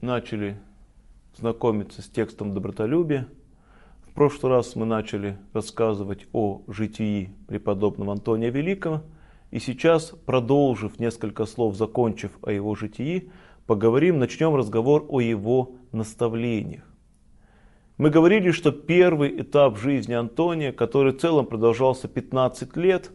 начали знакомиться с текстом добротолюбия. В прошлый раз мы начали рассказывать о житии преподобного Антония Великого. И сейчас, продолжив несколько слов, закончив о его житии, начнем разговор о его наставлениях. Мы говорили, что первый этап жизни Антония, который в целом продолжался 15 лет,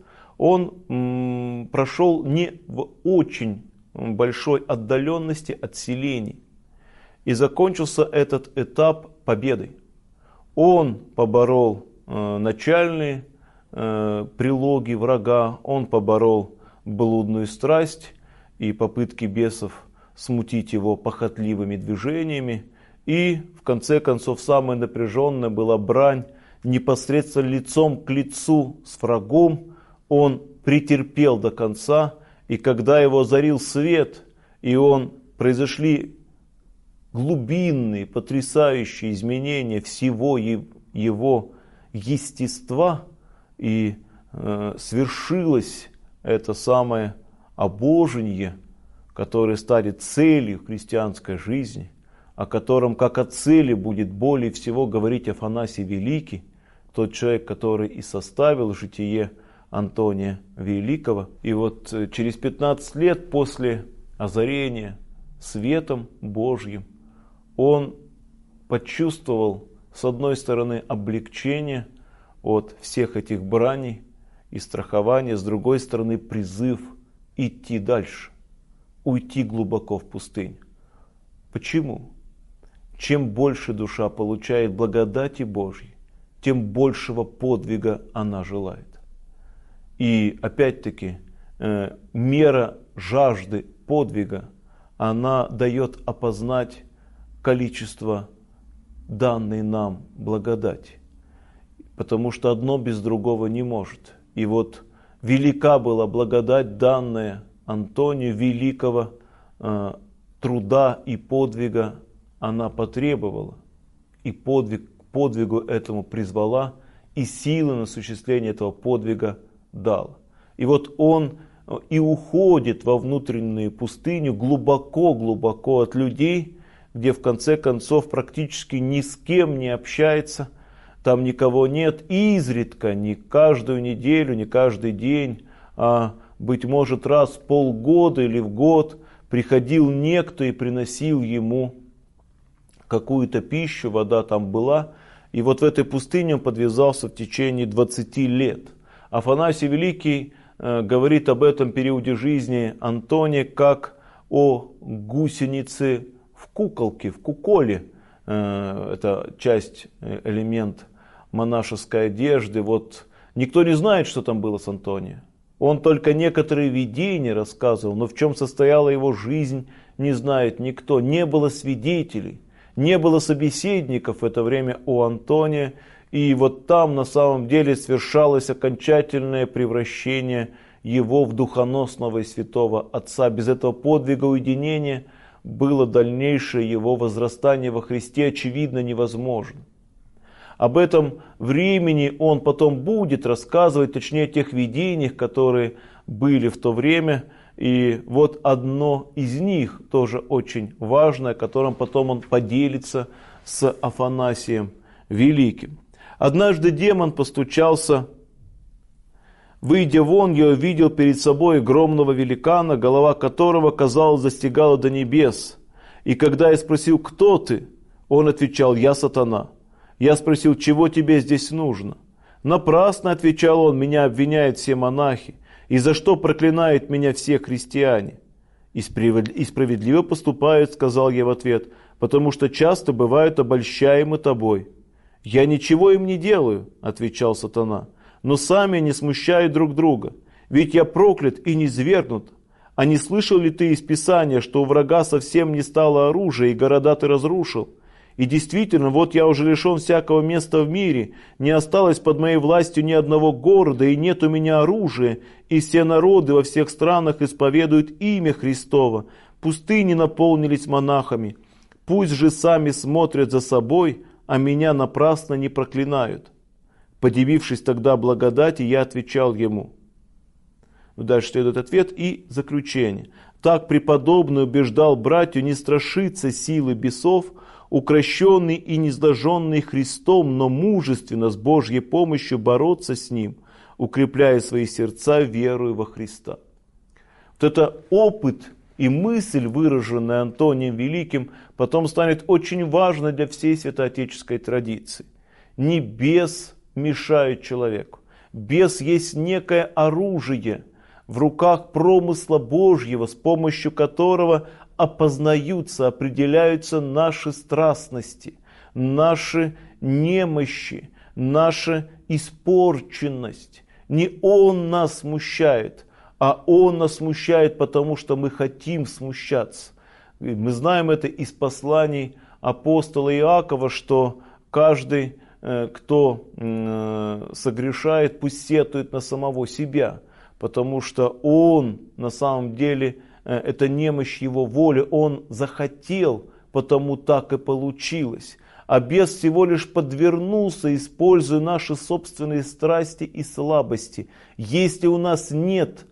он прошел не в очень большой отдаленности от селений. И закончился этот этап победой. Он поборол начальные прилоги врага, он поборол блудную страсть и попытки бесов смутить его похотливыми движениями. И в конце концов самая напряженная была брань непосредственно лицом к лицу с врагом. Он претерпел до конца, и когда его озарил свет, и произошли глубинные, потрясающие изменения всего его естества, и свершилось это самое обожение, которое станет целью христианской жизни, о котором как о цели будет более всего говорить Афанасий Великий, тот человек, который и составил житие Антония Великого. И вот через 15 лет после озарения светом Божьим он почувствовал, с одной стороны, облегчение от всех этих браней и страхования, с другой стороны, призыв идти дальше, уйти глубоко в пустыню. Почему? Чем больше душа получает благодати Божьей, тем большего подвига она желает. И опять-таки, мера жажды подвига, она дает опознать количество данной нам благодати. Потому что одно без другого не может. И вот велика была благодать, данная Антонию, великого труда и подвига она потребовала. И подвигу этому призвала, и силы на осуществление этого подвига дала. И вот он и уходит во внутреннюю пустыню глубоко-глубоко от людей, где в конце концов практически ни с кем не общается, там никого нет, и изредка, не каждую неделю, не каждый день, а быть может раз в полгода или в год приходил некто и приносил ему какую-то пищу, вода там была, и вот в этой пустыне он подвязался в течение 20 лет. Афанасий Великий говорит об этом периоде жизни Антония как о гусенице в куколке, в куколе. Это часть, элемент монашеской одежды. Вот никто не знает, что там было с Антонием. Он только некоторые видения рассказывал, но в чем состояла его жизнь, не знает никто. Не было свидетелей, не было собеседников в это время у Антония. И вот там на самом деле свершалось окончательное превращение его в духоносного и святого Отца. Без этого подвига уединения было дальнейшее его возрастание во Христе очевидно невозможно. Об этом времени он потом будет рассказывать, точнее о тех видениях, которые были в то время. И вот одно из них тоже очень важное, которым потом он поделится с Афанасием Великим. Однажды демон постучался. Выйдя вон, я увидел перед собой огромного великана, голова которого, казалось, достигала до небес. И когда я спросил, кто ты, он отвечал, я сатана. Я спросил, чего тебе здесь нужно? Напрасно, отвечал он, меня обвиняют все монахи. И за что проклинают меня все христиане? И справедливо поступают, сказал я в ответ, потому что часто бывают обольщаемы тобой. «Я ничего им не делаю», — отвечал сатана, «но сами они смущают друг друга. Ведь я проклят и низвергнут. А не слышал ли ты из Писания, что у врага совсем не стало оружия, и города ты разрушил? И действительно, вот я уже лишен всякого места в мире, не осталось под моей властью ни одного города, и нет у меня оружия, и все народы во всех странах исповедуют имя Христово. Пустыни наполнились монахами. Пусть же сами смотрят за собой, а меня напрасно не проклинают». Подивившись тогда благодати, я отвечал ему. Дальше следует ответ и заключение. Так преподобный убеждал братью не страшиться силы бесов, укращенный и низложенный Христом, но мужественно с Божьей помощью бороться с ним, укрепляя свои сердца верою во Христа. Вот это опыт и мысль, выраженная Антонием Великим, потом станет очень важной для всей святоотеческой традиции. Не бес мешает человеку. Бес есть некое оружие в руках промысла Божьего, с помощью которого опознаются, определяются наши страстности, наши немощи, наша испорченность. Не он нас смущает, а он нас смущает, потому что мы хотим смущаться. Мы знаем это из посланий апостола Иакова, что каждый, кто согрешает, пусть сетует на самого себя, потому что он на самом деле, это немощь его воли, он захотел, потому так и получилось. А бес всего лишь подвернулся, используя наши собственные страсти и слабости. Если у нас нет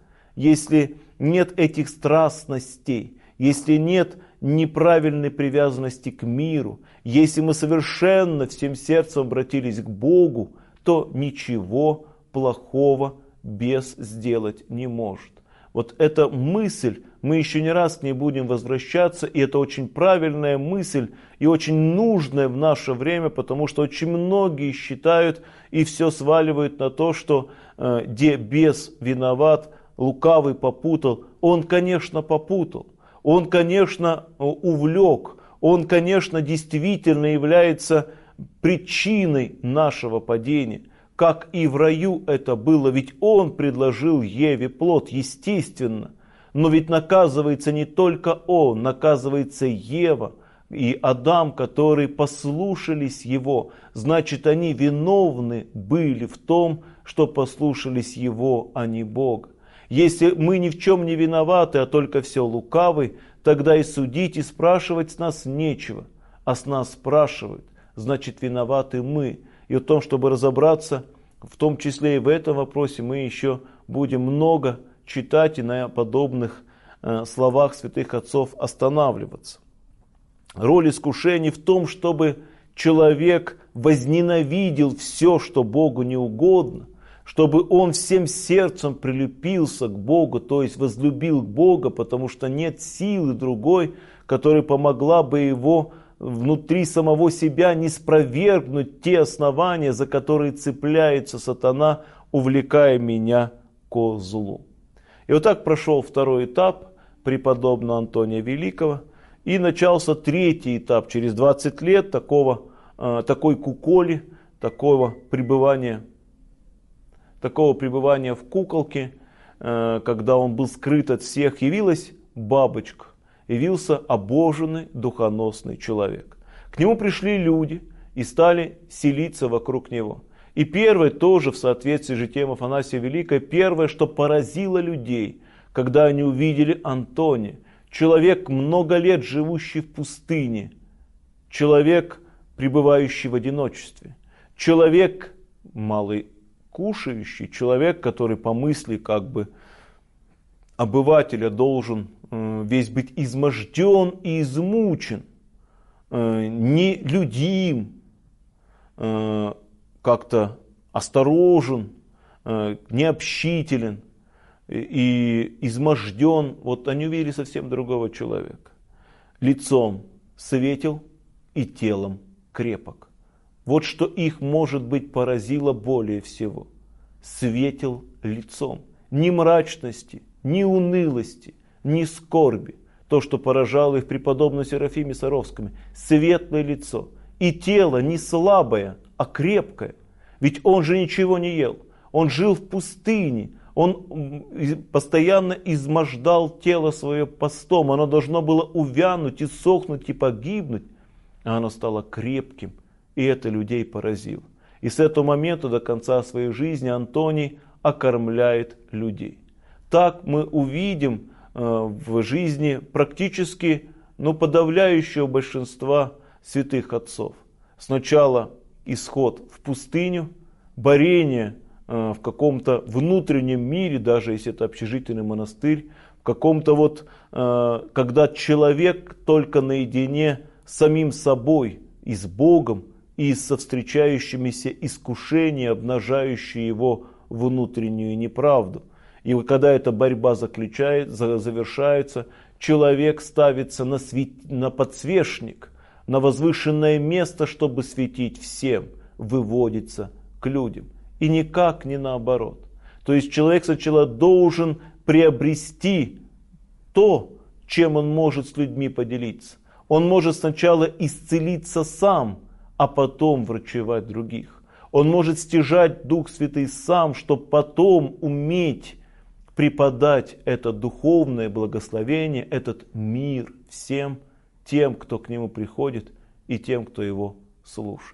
этих страстностей, если нет неправильной привязанности к миру, если мы совершенно всем сердцем обратились к Богу, то ничего плохого бес сделать не может. Вот эта мысль, мы еще не раз к ней будем возвращаться, и это очень правильная мысль и очень нужная в наше время, потому что очень многие считают и все сваливают на то, что где бес виноват, лукавый попутал. Он, конечно, попутал, он, конечно, увлек, он, конечно, действительно является причиной нашего падения. Как и в раю это было, ведь он предложил Еве плод, естественно. Но ведь наказывается не только он, наказывается Ева и Адам, которые послушались его. Значит, они виновны были в том, что послушались его, а не Бога. Если мы ни в чем не виноваты, а только все лукавый, тогда и судить, и спрашивать с нас нечего. А с нас спрашивают, значит, виноваты мы. И о том, чтобы разобраться, в том числе и в этом вопросе, мы еще будем много читать и на подобных словах святых отцов останавливаться. Роль искушений в том, чтобы человек возненавидел все, что Богу не угодно, чтобы он всем сердцем прилепился к Богу, то есть возлюбил Бога, потому что нет силы другой, которая помогла бы его внутри самого себя не спровергнуть те основания, за которые цепляется сатана, увлекая меня ко злу. И вот так прошел второй этап преподобного Антония Великого, и начался третий этап, через 20 лет такой куколи, такого пребывания в куколке, когда он был скрыт от всех, явилась бабочка. Явился обоженный, духоносный человек. К нему пришли люди и стали селиться вокруг него. И первое тоже в соответствии с житием Афанасия Великого, первое, что поразило людей, когда они увидели Антония, человек, много лет живущий в пустыне, человек, пребывающий в одиночестве, человек малый кушающий, человек, который по мысли как бы обывателя должен весь быть изможден и измучен, нелюдим, как-то осторожен, необщителен и изможден. Вот они увидели совсем другого человека. Лицом светел и телом крепок. Вот что их, может быть, поразило более всего. Светел лицом. Ни мрачности, ни унылости, ни скорби. То, что поражало их преподобном Серафиме Саровском. Светлое лицо. И тело не слабое, а крепкое. Ведь он же ничего не ел. Он жил в пустыне. Он постоянно измождал тело свое постом. Оно должно было увянуть, и сохнуть, и погибнуть. А оно стало крепким. И это людей поразило. И с этого момента до конца своей жизни Антоний окормляет людей. Так мы увидим в жизни практически подавляющего большинства святых отцов. Сначала исход в пустыню, борение в каком-то внутреннем мире, даже если это общежительный монастырь, в каком-то вот, когда человек только наедине с самим собой и с Богом, и со встречающимися искушениями, обнажающими его внутреннюю неправду. И когда эта борьба завершается, человек ставится на подсвечник, на возвышенное место, чтобы светить всем, выводится к людям. И никак не наоборот. То есть человек сначала должен приобрести то, чем он может с людьми поделиться. Он может сначала исцелиться сам, а потом врачевать других. Он может стяжать Дух Святый сам, чтобы потом уметь преподать это духовное благословение, этот мир всем тем, кто к нему приходит, и тем, кто его слушает.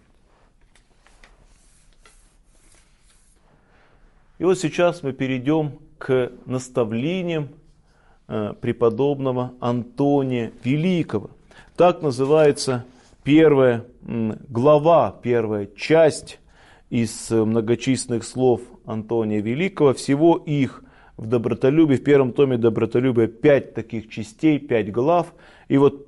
И вот сейчас мы перейдем к наставлениям преподобного Антония Великого. Так называется первая глава, первая часть из многочисленных слов Антония Великого. Всего их в добротолюбии, в первом томе добротолюбия 5 таких частей, 5 глав. И вот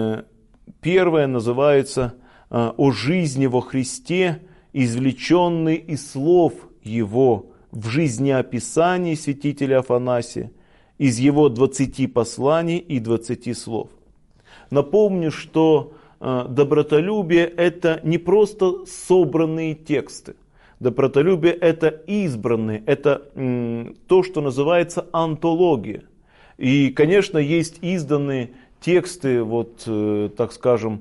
первая называется «О жизни во Христе, извлеченной из слов Его в жизнеописании святителя Афанасия, из его 20 посланий и 20 слов». Напомню, что добротолюбие – это не просто собранные тексты. Добротолюбие – это избранные, это то, что называется антология. И, конечно, есть изданные тексты, вот, так скажем,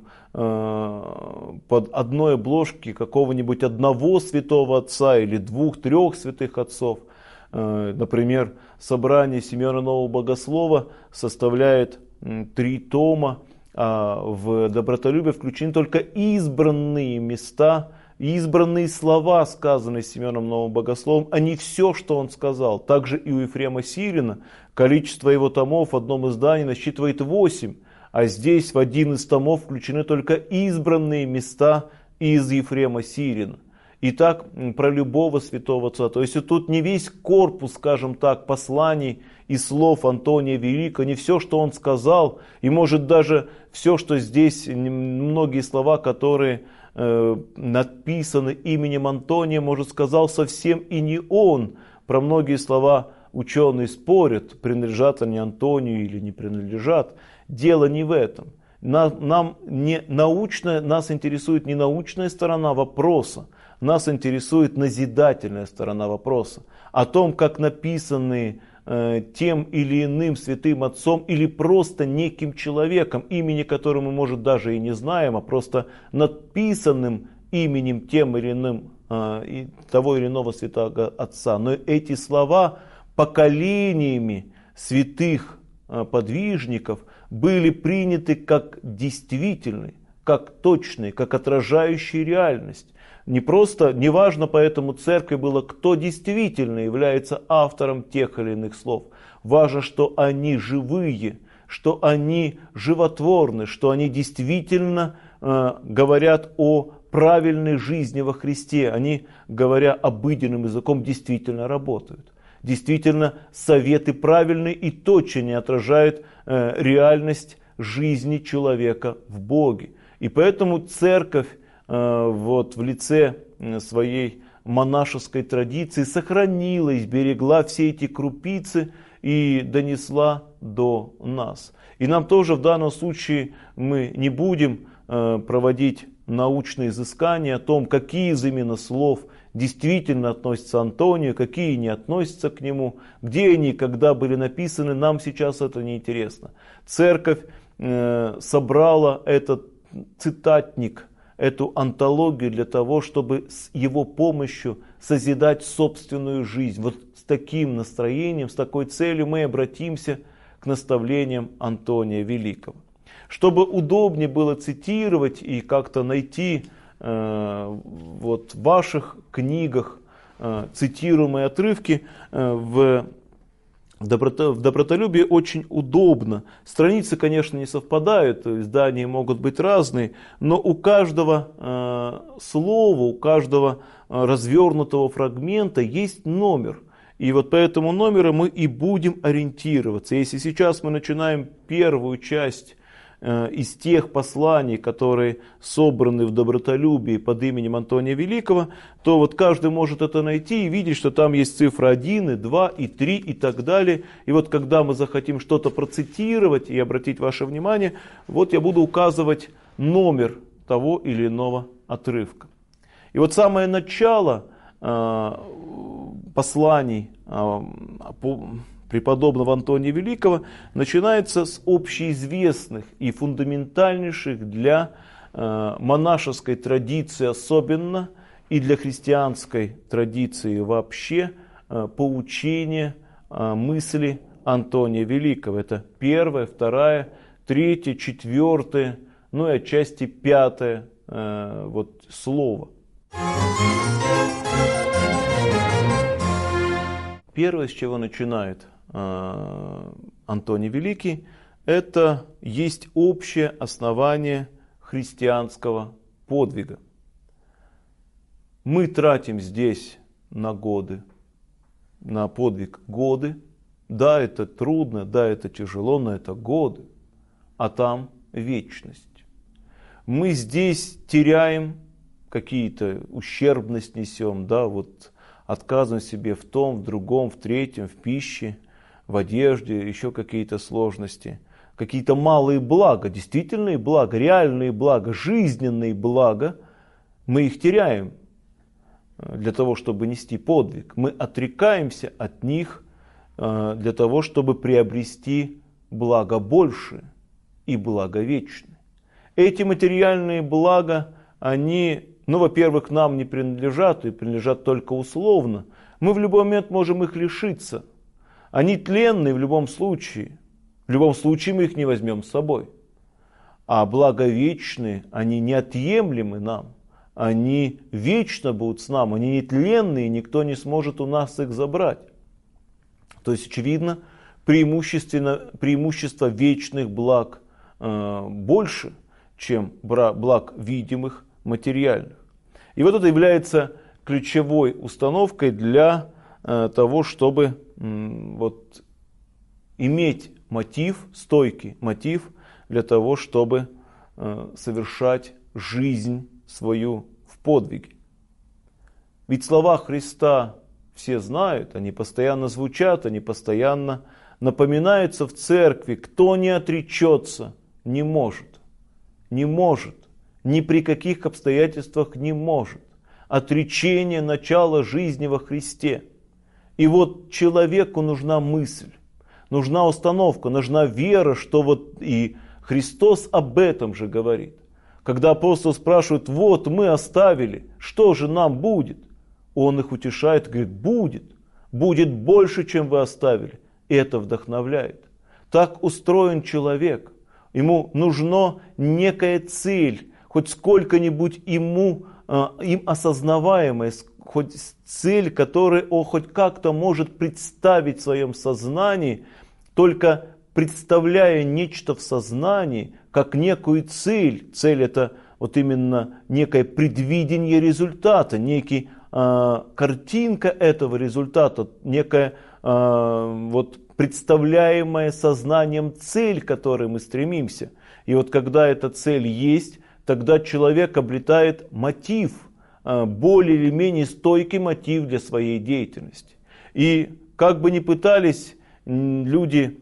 под одной обложки какого-нибудь одного святого отца или 2-3 святых отцов. Например, собрание Симеона Нового Богослова составляет 3 тома, а в добротолюбие включены только избранные места, избранные слова, сказанные Симеоном Новым Богословом, а не все, что он сказал. Также и у Ефрема Сирина количество его томов в одном издании насчитывает 8, а здесь в один из томов включены только избранные места из Ефрема Сирина. И так про любого святого отца. То есть тут не весь корпус, скажем так, посланий и слов Антония Великого, не все, что он сказал, и может даже все, что здесь, многие слова, которые написаны именем Антония, может, сказал совсем и не он. Про многие слова ученые спорят, принадлежат они Антонию или не принадлежат. Дело не в этом. Нас интересует не научная сторона вопроса, нас интересует назидательная сторона вопроса. О том, как написанные тем или иным святым отцом или просто неким человеком, имени которого мы, может, даже и не знаем, а просто написанным именем тем или иным того или иного святого отца. Но эти слова поколениями святых подвижников были приняты как действительные, как точные, как отражающие реальность. Не важно поэтому церкви было, кто действительно является автором тех или иных слов. Важно, что они живые, что они животворны, что они действительно говорят о правильной жизни во Христе. Они, говоря обыденным языком, действительно работают. Действительно, советы правильные и точно отражают реальность жизни человека в Боге. И поэтому церковь вот в лице своей монашеской традиции сохранила и сберегла все эти крупицы и донесла до нас. И нам тоже в данном случае мы не будем проводить научные изыскания о том, какие из именно слов действительно относятся к Антонию, какие не относятся к нему, где они, когда были написаны, нам сейчас это не интересно. Церковь собрала этот цитатник, эту антологию для того, чтобы с его помощью созидать собственную жизнь. Вот с таким настроением, с такой целью мы обратимся к наставлениям Антония Великого. Чтобы удобнее было цитировать и как-то найти вот в ваших книгах цитируемые отрывки, в добротолюбии очень удобно. Страницы, конечно, не совпадают, издания могут быть разные, но у каждого слова, у каждого развернутого фрагмента есть номер. И вот по этому номеру мы и будем ориентироваться. Если сейчас мы начинаем первую часть из тех посланий, которые собраны в добротолюбии под именем Антония Великого, то вот каждый может это найти и видеть, что там есть цифра 1, и 2, и 3 и так далее. И вот когда мы захотим что-то процитировать и обратить ваше внимание, вот я буду указывать номер того или иного отрывка. И вот самое начало посланий преподобного Антония Великого начинается с общеизвестных и фундаментальнейших для монашеской традиции особенно и для христианской традиции вообще поучения мысли Антония Великого. Это 1, 2, 3, 4, ну и отчасти 5 вот слово. Первое, с чего начинает Антоний Великий, это есть общее основание христианского подвига. Мы тратим здесь на годы, на подвиг годы. Да, это трудно, да, это тяжело, но это годы. А там вечность. Мы здесь теряем какие-то, ущербность несем, да, вот отказываем себе в том, в другом, в третьем, в пище, в одежде, еще какие-то сложности. Какие-то малые блага, действительные блага, реальные блага, жизненные блага, мы их теряем для того, чтобы нести подвиг. Мы отрекаемся от них для того, чтобы приобрести благо большее и благо вечное. Эти материальные блага, они, во-первых, нам не принадлежат и принадлежат только условно. Мы в любой момент можем их лишиться. Они тленные в любом случае. В любом случае мы их не возьмем с собой. А блага вечные, они неотъемлемы нам. Они вечно будут с нами. Они нетленные, никто не сможет у нас их забрать. То есть, очевидно, преимущество вечных благ больше, чем благ видимых, материальных. И вот это является ключевой установкой для того, чтобы вот иметь мотив, стойкий мотив для того, чтобы совершать жизнь свою в подвиге. Ведь слова Христа все знают, они постоянно звучат, они постоянно напоминаются в церкви. Кто не отречется, не может. Не может. Ни при каких обстоятельствах не может. Отречение – начало жизни во Христе. И вот человеку нужна мысль, нужна установка, нужна вера, что вот и Христос об этом же говорит. Когда апостол спрашивает, вот мы оставили, что же нам будет? Он их утешает, говорит, будет больше, чем вы оставили. И это вдохновляет. Так устроен человек. Ему нужна некая цель, хоть сколько-нибудь им осознаваемая, хоть цель, которую он хоть как-то может представить в своем сознании, только представляя нечто в сознании, как некую цель. Цель это вот именно некое предвидение результата, некий картинка этого результата, некая вот представляемая сознанием цель, к которой мы стремимся. И вот когда эта цель есть, тогда человек обретает мотив, более или менее стойкий мотив для своей деятельности. И как бы ни пытались люди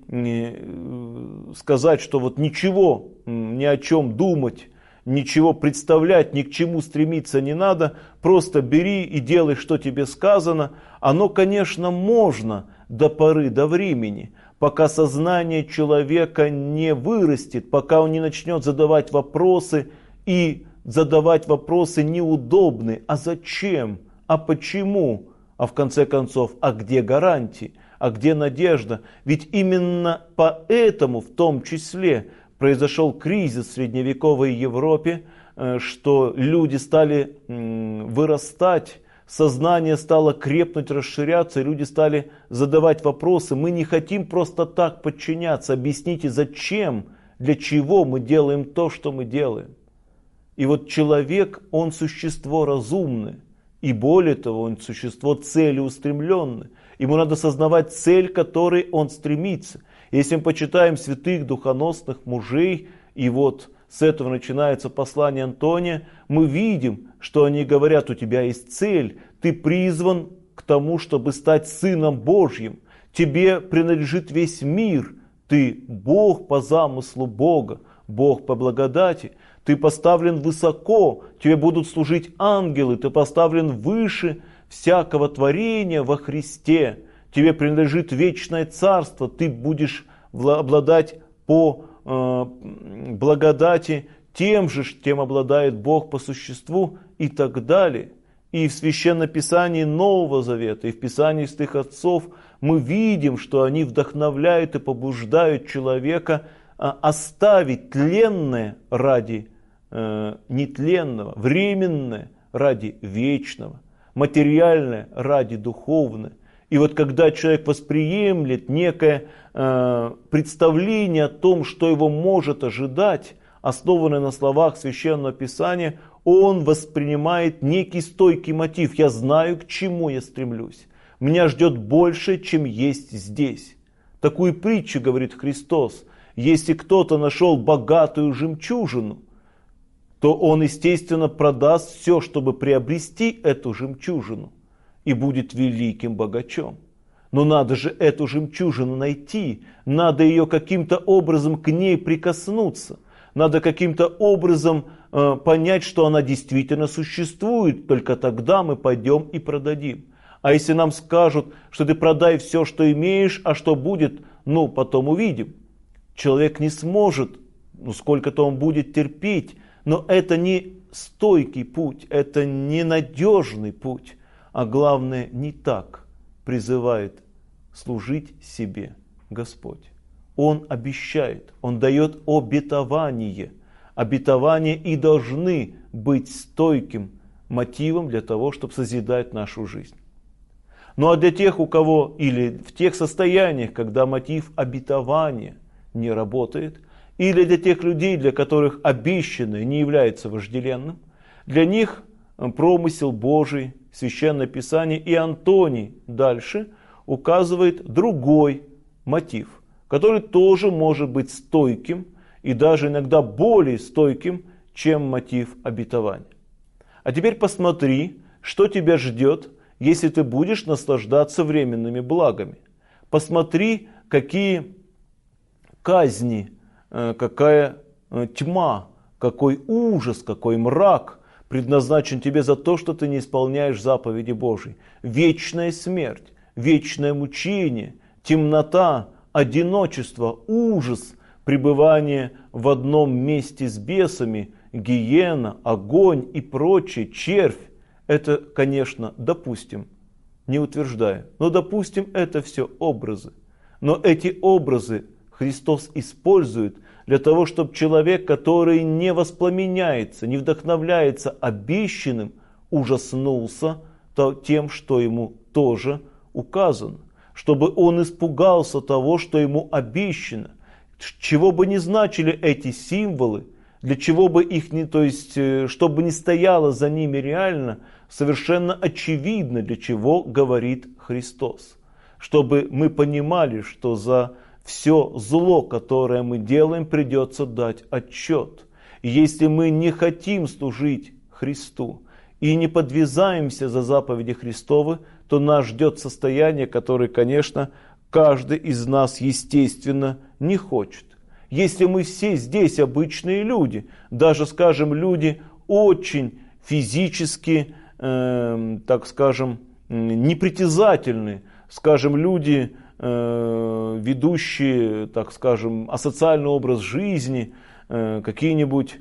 сказать, что вот ничего, ни о чем думать, ничего представлять, ни к чему стремиться не надо, просто бери и делай, что тебе сказано. Оно, конечно, можно до поры до времени, пока сознание человека не вырастет, пока он не начнет задавать вопросы и задавать вопросы неудобные. А зачем? А почему? А в конце концов, а где гарантии? А где надежда? Ведь именно поэтому в том числе произошел кризис в средневековой Европе, что люди стали вырастать, сознание стало крепнуть, расширяться, и люди стали задавать вопросы. Мы не хотим просто так подчиняться. Объясните, зачем, для чего мы делаем то, что мы делаем. И вот человек, он существо разумное. И более того, он существо целеустремленное. Ему надо сознавать цель, к которой он стремится. Если мы почитаем святых духоносных мужей, и вот с этого начинается послание Антония, мы видим, что они говорят: у тебя есть цель, ты призван к тому, чтобы стать Сыном Божьим, тебе принадлежит весь мир, ты Бог по замыслу Бога, Бог по благодати, ты поставлен высоко, тебе будут служить ангелы, ты поставлен выше всякого творения во Христе, тебе принадлежит вечное царство, ты будешь обладать по благодати тем же, чем обладает Бог по существу, и так далее. И в Священном Писании Нового Завета, и в Писании святых отцов мы видим, что они вдохновляют и побуждают человека оставить тленное ради нетленного, временное ради вечного, материальное ради духовного. И вот когда человек восприемлет некое представление о том, что его может ожидать, основанное на словах Священного Писания, он воспринимает некий стойкий мотив. Я знаю, к чему я стремлюсь. Меня ждет больше, чем есть здесь. Такую притчу говорит Христос. Если кто-то нашел богатую жемчужину, то он, естественно, продаст все, чтобы приобрести эту жемчужину, и будет великим богачом. Но надо же эту жемчужину найти, надо ее каким-то образом к ней прикоснуться, надо каким-то образом понять, что она действительно существует, только тогда мы пойдем и продадим. А если нам скажут, что ты продай все, что имеешь, а что будет, потом увидим. Человек не сможет, сколько-то он будет терпеть, но это не стойкий путь, это ненадежный путь. А главное, не так призывает служить себе Господь. Он обещает, Он дает обетование. Обетования и должны быть стойким мотивом для того, чтобы созидать нашу жизнь. Ну а для тех, у кого, или в тех состояниях, когда мотив обетования не работает, или для тех людей, для которых обещанное не является вожделенным, для них промысел Божий, Священное Писание и Антоний дальше указывает другой мотив, который тоже может быть стойким и даже иногда более стойким, чем мотив обетования. А теперь посмотри, что тебя ждет, если ты будешь наслаждаться временными благами. Посмотри, какие казни, какая тьма, какой ужас, какой мрак предназначен тебе за то, что ты не исполняешь заповеди Божьей. Вечная смерть, вечное мучение, темнота, одиночество, ужас, пребывание в одном месте с бесами, гиена, огонь и прочее, червь. Это, конечно, допустим, не утверждая, но допустим, это все образы. Но эти образы Христос использует для того, чтобы человек, который не воспламеняется, не вдохновляется обещанным, ужаснулся тем, что ему тоже указано. Чтобы он испугался того, что ему обещано. Чего бы ни значили эти символы, для чего бы их не, то есть, чтобы не стояло за ними реально, совершенно очевидно, для чего говорит Христос. Чтобы мы понимали, что за все зло, которое мы делаем, придется дать отчет. И если мы не хотим служить Христу и не подвязаемся за заповеди Христовы, то нас ждет состояние, которое, конечно, каждый из нас, естественно, не хочет. Если мы все здесь обычные люди, даже, скажем, люди очень физически, так скажем, непритязательные, скажем, люди, ведущие, так скажем, асоциальный образ жизни, какие-нибудь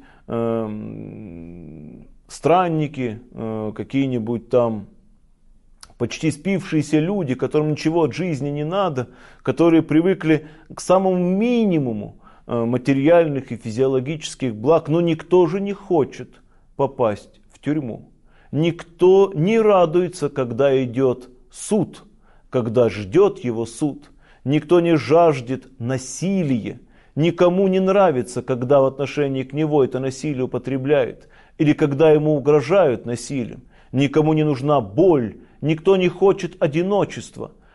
странники, какие-нибудь там почти спившиеся люди, которым ничего от жизни не надо, которые привыкли к самому минимуму материальных и физиологических благ, но никто же не хочет попасть в тюрьму. Никто не радуется, когда идет суд, когда ждет его суд. Никто не жаждет насилия. Никому не нравится, когда в отношении к нему это насилие употребляют, или когда ему угрожают насилием. Никому не нужна боль, никто не хочет одиночества.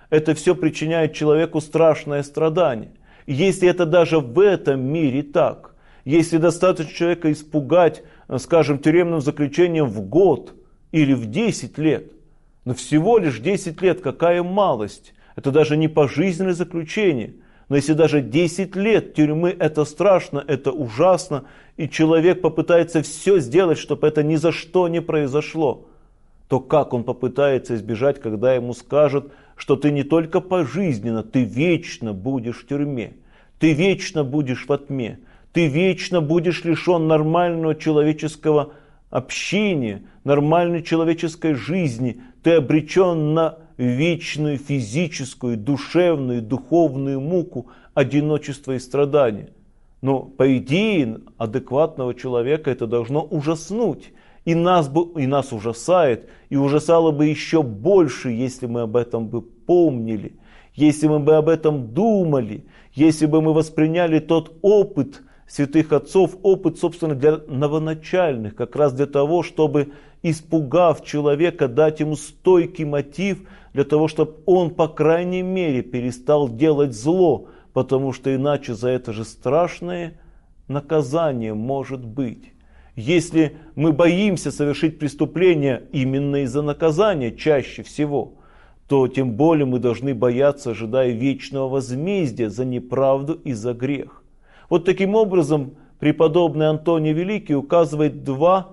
Это все причиняет человеку страшное страдание. И если это даже в этом мире так, если достаточно человека испугать, скажем, тюремным заключением в год или в 10 лет, но всего лишь 10 лет, какая малость, это даже не пожизненное заключение, но если даже 10 лет тюрьмы, это страшно, это ужасно, и человек попытается все сделать, чтобы это ни за что не произошло, то как он попытается избежать, когда ему скажут, что ты не только пожизненно, ты вечно будешь в тюрьме, ты вечно будешь во тьме, ты вечно будешь лишен нормального человеческого общения, нормальной человеческой жизни, ты обречен на вечную физическую, душевную, духовную муку, одиночество и страдания. Но по идее адекватного человека это должно ужаснуть. И нас ужасает, и ужасало бы еще больше, если мы об этом бы помнили, если мы бы об этом думали, если бы мы восприняли тот опыт святых отцов, опыт, собственно, для новоначальных, как раз для того, чтобы, испугав человека, дать ему стойкий мотив, для того, чтобы он, по крайней мере, перестал делать зло, потому что иначе за это же страшное наказание может быть. Если мы боимся совершить преступление именно из-за наказания чаще всего, то тем более мы должны бояться, ожидая вечного возмездия за неправду и за грех. Вот таким образом преподобный Антоний Великий указывает два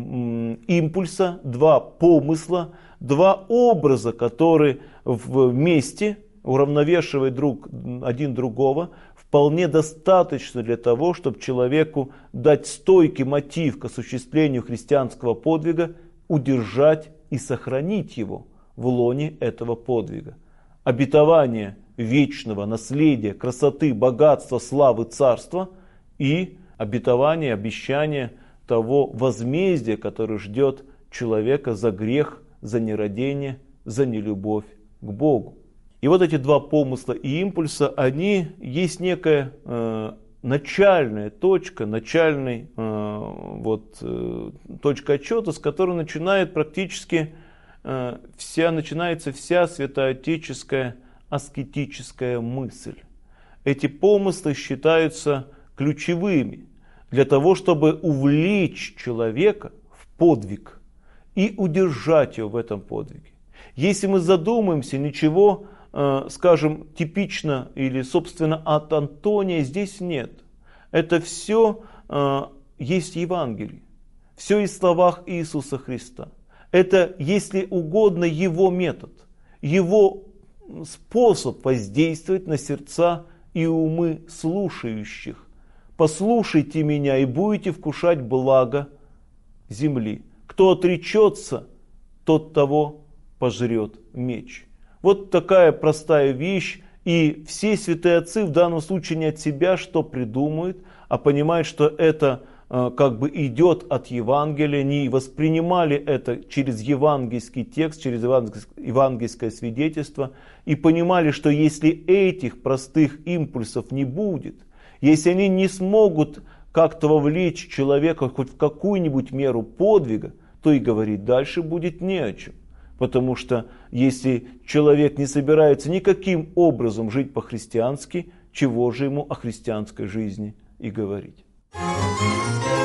импульса, два помысла, два образа, которые вместе, уравновешивая один другого, вполне достаточно для того, чтобы человеку дать стойкий мотив к осуществлению христианского подвига, удержать и сохранить его в лоне этого подвига. Обетование вечного наследия, красоты, богатства, славы, царства и обетование, обещание того возмездия, которое ждет человека за грех, за нерадение, за нелюбовь к Богу. И вот эти два помысла и импульса, они есть некая начальная точка, точка отчета, с которой начинается вся святоотеческая аскетическая мысль. Эти помыслы считаются ключевыми для того, чтобы увлечь человека в подвиг и удержать его в этом подвиге. Если мы задумаемся, ничего, скажем, типично или, собственно, от Антония здесь нет. Это все есть Евангелие. Все из словах Иисуса Христа. Это, если угодно, его метод, его способ воздействовать на сердца и умы слушающих. Послушайте меня и будете вкушать благо земли. Кто отречется, тот того пожрет меч. Вот такая простая вещь. И все святые отцы в данном случае не от себя что придумают, а понимают, что это как бы идет от Евангелия, не воспринимали это через евангельский текст, через евангельское свидетельство, и понимали, что если этих простых импульсов не будет, если они не смогут как-то вовлечь человека хоть в какую-нибудь меру подвига, то и говорить дальше будет не о чем. Потому что если человек не собирается никаким образом жить по-христиански, чего же ему о христианской жизни и говорить?